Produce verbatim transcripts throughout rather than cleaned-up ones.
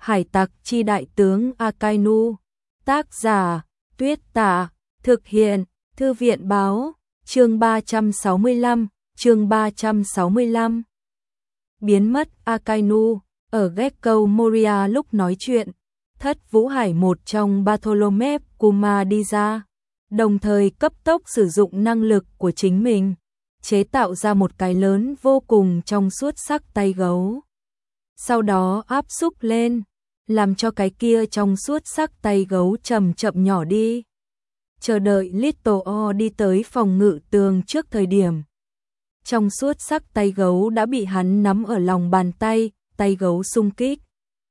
Hải tặc chi đại tướng Akainu. Tác giả Tuyết Tả. Thực hiện Thư viện báo. Chương ba trăm sáu mươi lăm. Chương ba trăm sáu mươi lăm. Biến mất Akainu. Ở Gekko Moria lúc nói chuyện, Thất Vũ Hải một trong Bartholomew Kuma đi ra, đồng thời cấp tốc sử dụng năng lực của chính mình, chế tạo ra một cái lớn vô cùng trong suốt sắc tay gấu. Sau đó áp xúc lên, làm cho cái kia trong suốt sắc tay gấu chậm chậm nhỏ đi. Chờ đợi Little O đi tới phòng ngự tường trước thời điểm, trong suốt sắc tay gấu đã bị hắn nắm ở lòng bàn tay, tay gấu xung kích.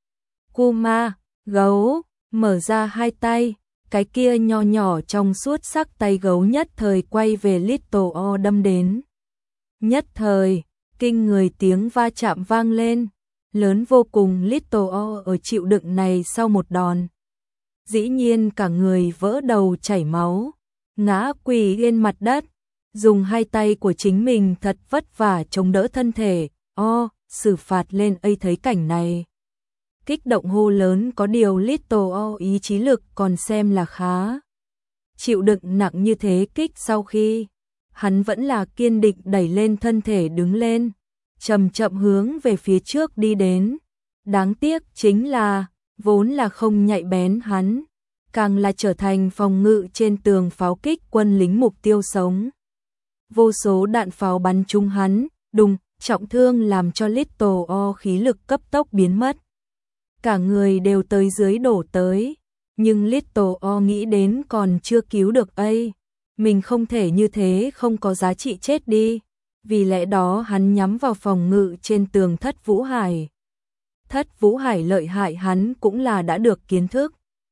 Kuma, gấu, mở ra hai tay, cái kia nho nhỏ trong suốt sắc tay gấu nhất thời quay về Little O đâm đến. Nhất thời, kinh người tiếng va chạm vang lên, lớn vô cùng. Little O ở chịu đựng này sau một đòn, dĩ nhiên cả người vỡ đầu chảy máu, ngã quỳ lên mặt đất, dùng hai tay của chính mình thật vất vả chống đỡ thân thể. O, xử phạt lên ấy thấy cảnh này, kích động hô lớn, có điều Little O ý chí lực còn xem là khá. Chịu đựng nặng như thế kích sau khi, hắn vẫn là kiên định đẩy lên thân thể đứng lên, chậm chậm hướng về phía trước đi đến. Đáng tiếc chính là, vốn là không nhạy bén hắn, càng là trở thành phòng ngự trên tường pháo kích quân lính mục tiêu sống. Vô số đạn pháo bắn trúng hắn, đùng, trọng thương làm cho Little O khí lực cấp tốc biến mất. Cả người đều tới dưới đổ tới, nhưng Little O nghĩ đến còn chưa cứu được ấy, mình không thể như thế không có giá trị chết đi, vì lẽ đó hắn nhắm vào phòng ngự trên tường Thất Vũ Hải. Thất Vũ Hải lợi hại hắn cũng là đã được kiến thức.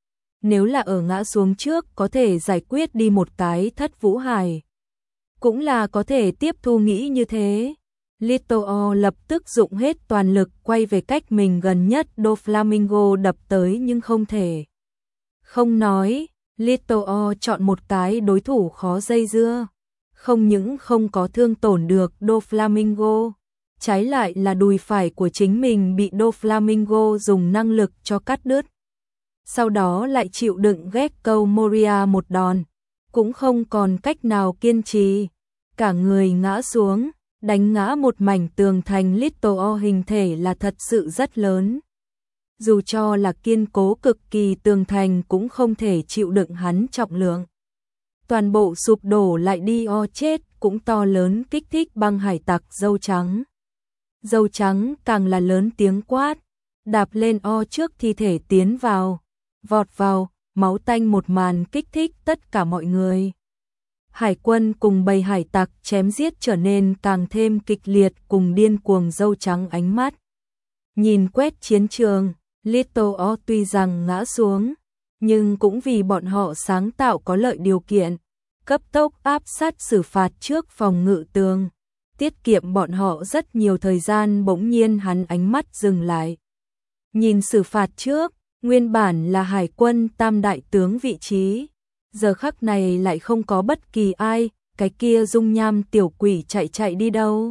Nếu là ở ngã xuống trước có thể giải quyết đi một cái Thất Vũ Hải, cũng là có thể tiếp thu nghĩ như thế. Little O lập tức dụng hết toàn lực quay về cách mình gần nhất Doflamingo đập tới, nhưng không thể. Không nói, Little O chọn một cái đối thủ khó dây dưa, không những không có thương tổn được Doflamingo, trái lại là đùi phải của chính mình bị Doflamingo dùng năng lực cho cắt đứt. Sau đó lại chịu đựng Gekko Moria một đòn, cũng không còn cách nào kiên trì, cả người ngã xuống, đánh ngã một mảnh tường thành. Little O hình thể là thật sự rất lớn, dù cho là kiên cố cực kỳ tường thành cũng không thể chịu đựng hắn trọng lượng. Toàn bộ sụp đổ lại đi. O chết cũng to lớn kích thích băng hải tặc dâu trắng. Dâu trắng càng là lớn tiếng quát, đạp lên O trước thi thể tiến vào, vọt vào, máu tanh một màn kích thích tất cả mọi người. Hải quân cùng bầy hải tặc chém giết trở nên càng thêm kịch liệt cùng điên cuồng. Dâu trắng ánh mắt nhìn quét chiến trường, Little O tuy rằng ngã xuống, nhưng cũng vì bọn họ sáng tạo có lợi điều kiện, cấp tốc áp sát xử phạt trước phòng ngự tường, tiết kiệm bọn họ rất nhiều thời gian. Bỗng nhiên hắn ánh mắt dừng lại, nhìn xử phạt trước, nguyên bản là hải quân tam đại tướng vị trí, giờ khắc này lại không có bất kỳ ai. Cái kia dung nham tiểu quỷ chạy chạy đi đâu?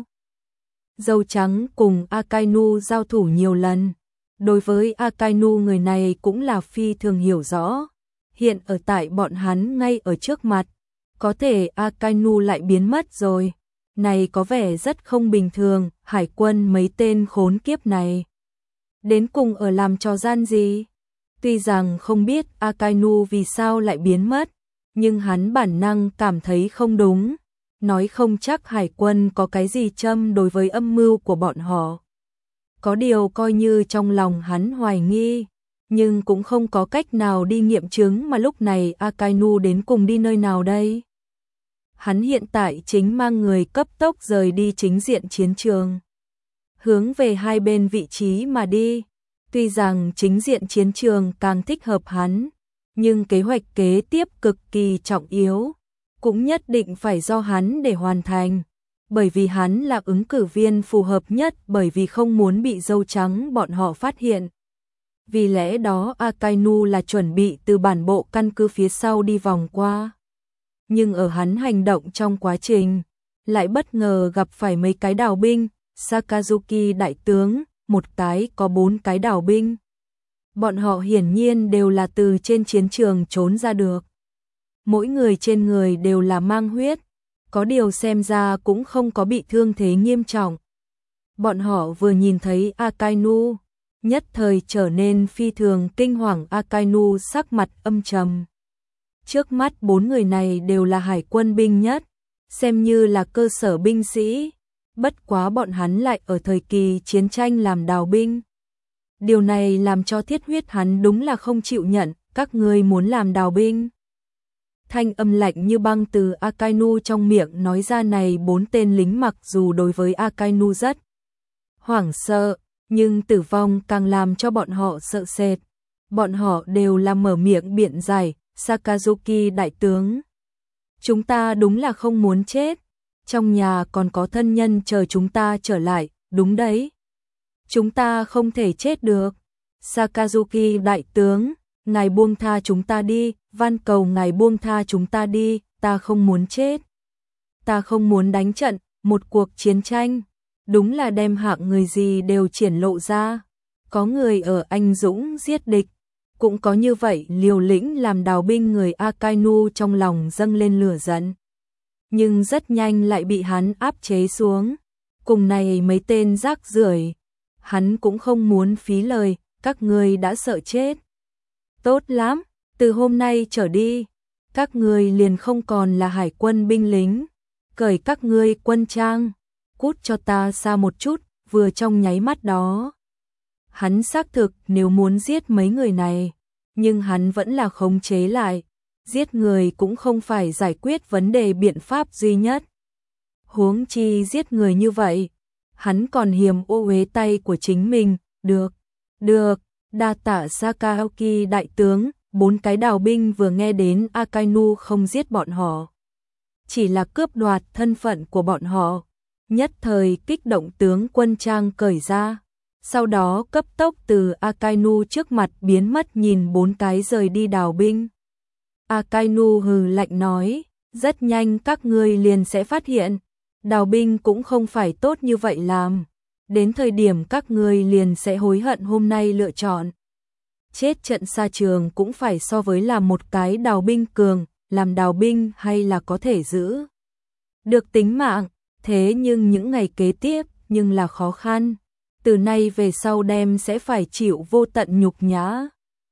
Dâu trắng cùng Akainu giao thủ nhiều lần, đối với Akainu người này cũng là phi thường hiểu rõ, hiện ở tại bọn hắn ngay ở trước mặt, có thể Akainu lại biến mất rồi, này có vẻ rất không bình thường. Hải quân mấy tên khốn kiếp này đến cùng ở làm trò gian gì? Tuy rằng không biết Akainu vì sao lại biến mất, nhưng hắn bản năng cảm thấy không đúng, nói không chắc hải quân có cái gì châm đối với âm mưu của bọn họ. Có điều coi như trong lòng hắn hoài nghi, nhưng cũng không có cách nào đi nghiệm chứng. Mà lúc này Akainu đến cùng đi nơi nào đây? Hắn hiện tại chính mang người cấp tốc rời đi chính diện chiến trường, hướng về hai bên vị trí mà đi. Tuy rằng chính diện chiến trường càng thích hợp hắn, nhưng kế hoạch kế tiếp cực kỳ trọng yếu, cũng nhất định phải do hắn để hoàn thành, bởi vì hắn là ứng cử viên phù hợp nhất, bởi vì không muốn bị dâu trắng bọn họ phát hiện. Vì lẽ đó Akainu là chuẩn bị từ bản bộ căn cứ phía sau đi vòng qua. Nhưng ở hắn hành động trong quá trình, lại bất ngờ gặp phải mấy cái đào binh. Sakazuki đại tướng, một cái có bốn cái đào binh. Bọn họ hiển nhiên đều là từ trên chiến trường trốn ra được. Mỗi người trên người đều là mang huyết, có điều xem ra cũng không có bị thương thế nghiêm trọng. Bọn họ vừa nhìn thấy Akainu, nhất thời trở nên phi thường kinh hoàng. Akainu sắc mặt âm trầm. Trước mắt bốn người này đều là hải quân binh nhất, xem như là cơ sở binh sĩ, bất quá bọn hắn lại ở thời kỳ chiến tranh làm đào binh. Điều này làm cho Thiết Huyết hắn đúng là không chịu nhận, các ngươi muốn làm đào binh. Thanh âm lạnh như băng từ Akainu trong miệng nói ra này bốn tên lính mặc dù đối với Akainu rất hoảng sợ, nhưng tử vong càng làm cho bọn họ sợ sệt. Bọn họ đều là mở miệng biện giải, Sakazuki đại tướng. Chúng ta đúng là không muốn chết, trong nhà còn có thân nhân chờ chúng ta trở lại, đúng đấy. Chúng ta không thể chết được. Sakazuki đại tướng, ngài buông tha chúng ta đi, van cầu ngài buông tha chúng ta đi, ta không muốn chết. Ta không muốn đánh trận, một cuộc chiến tranh, đúng là đem hạng người gì đều triển lộ ra. Có người ở anh dũng giết địch, cũng có như vậy liều lĩnh làm đào binh. Người Akainu trong lòng dâng lên lửa giận, nhưng rất nhanh lại bị hắn áp chế xuống. Cùng này mấy tên rác rưởi, hắn cũng không muốn phí lời, các ngươi đã sợ chết. Tốt lắm, từ hôm nay trở đi, các ngươi liền không còn là hải quân binh lính, cởi các ngươi quân trang, cút cho ta xa một chút. Vừa trong nháy mắt đó, hắn xác thực nếu muốn giết mấy người này, nhưng hắn vẫn là khống chế lại. Giết người cũng không phải giải quyết vấn đề biện pháp duy nhất. Huống chi giết người như vậy, hắn còn hiềm ô uế tay của chính mình. Được, được, đa tạ Sakazuki đại tướng. Bốn cái đào binh vừa nghe đến Akainu không giết bọn họ, chỉ là cướp đoạt thân phận của bọn họ, nhất thời kích động tướng quân trang cởi ra, sau đó cấp tốc từ Akainu trước mặt biến mất. Nhìn bốn cái rời đi đào binh, Akainu hừ lạnh nói, rất nhanh các ngươi liền sẽ phát hiện, đào binh cũng không phải tốt như vậy làm, đến thời điểm các ngươi liền sẽ hối hận hôm nay lựa chọn. Chết trận xa trường cũng phải so với làm một cái đào binh cường, làm đào binh hay là có thể giữ được tính mạng, thế nhưng những ngày kế tiếp nhưng là khó khăn, từ nay về sau đem sẽ phải chịu vô tận nhục nhã.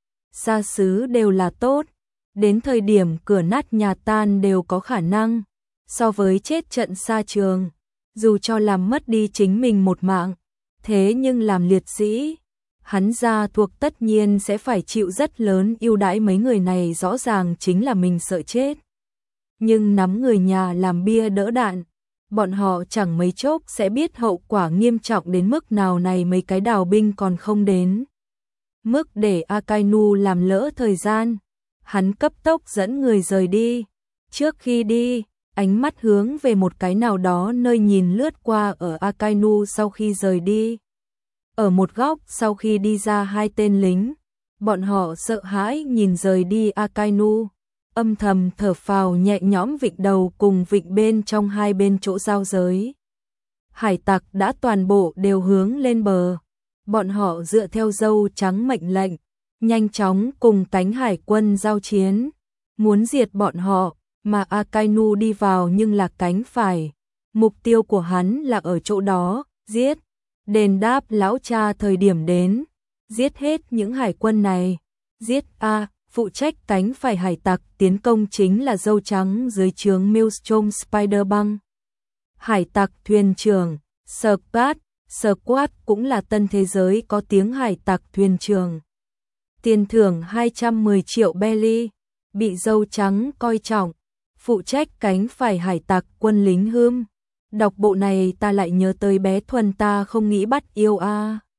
Xa xứ đều là tốt, đến thời điểm cửa nát nhà tan đều có khả năng, so với chết trận xa trường, dù cho làm mất đi chính mình một mạng, thế nhưng làm liệt sĩ, hắn gia thuộc tất nhiên sẽ phải chịu rất lớn ưu đãi. Mấy người này rõ ràng chính là mình sợ chết, nhưng nắm người nhà làm bia đỡ đạn, bọn họ chẳng mấy chốc sẽ biết hậu quả nghiêm trọng đến mức nào. Này mấy cái đào binh còn không đến mức để Akainu làm lỡ thời gian, hắn cấp tốc dẫn người rời đi. Trước khi đi, ánh mắt hướng về một cái nào đó nơi nhìn lướt qua ở Akainu sau khi rời đi. Ở một góc sau khi đi ra hai tên lính, bọn họ sợ hãi nhìn rời đi Akainu, âm thầm thở phào nhẹ nhõm, vịnh đầu cùng vịnh bên trong hai bên chỗ giao giới. Hải tặc đã toàn bộ đều hướng lên bờ, bọn họ dựa theo dâu trắng mệnh lệnh, nhanh chóng cùng cánh hải quân giao chiến, muốn diệt bọn họ, mà Akainu đi vào nhưng là cánh phải. Mục tiêu của hắn là ở chỗ đó, giết, đền đáp lão cha thời điểm đến, giết hết những hải quân này. Giết a, phụ trách cánh phải hải tặc tiến công chính là dâu trắng dưới trướng Maelstrom Spider-Băng. Hải tặc thuyền trưởng, Squad, Squad cũng là tân thế giới có tiếng hải tặc thuyền trưởng. Tiền thưởng hai trăm mười triệu belly, bị dâu trắng coi trọng, phụ trách cánh phải hải tặc quân lính hươm. Đọc bộ này ta lại nhớ tới bé Thuần ta không nghĩ bắt yêu a.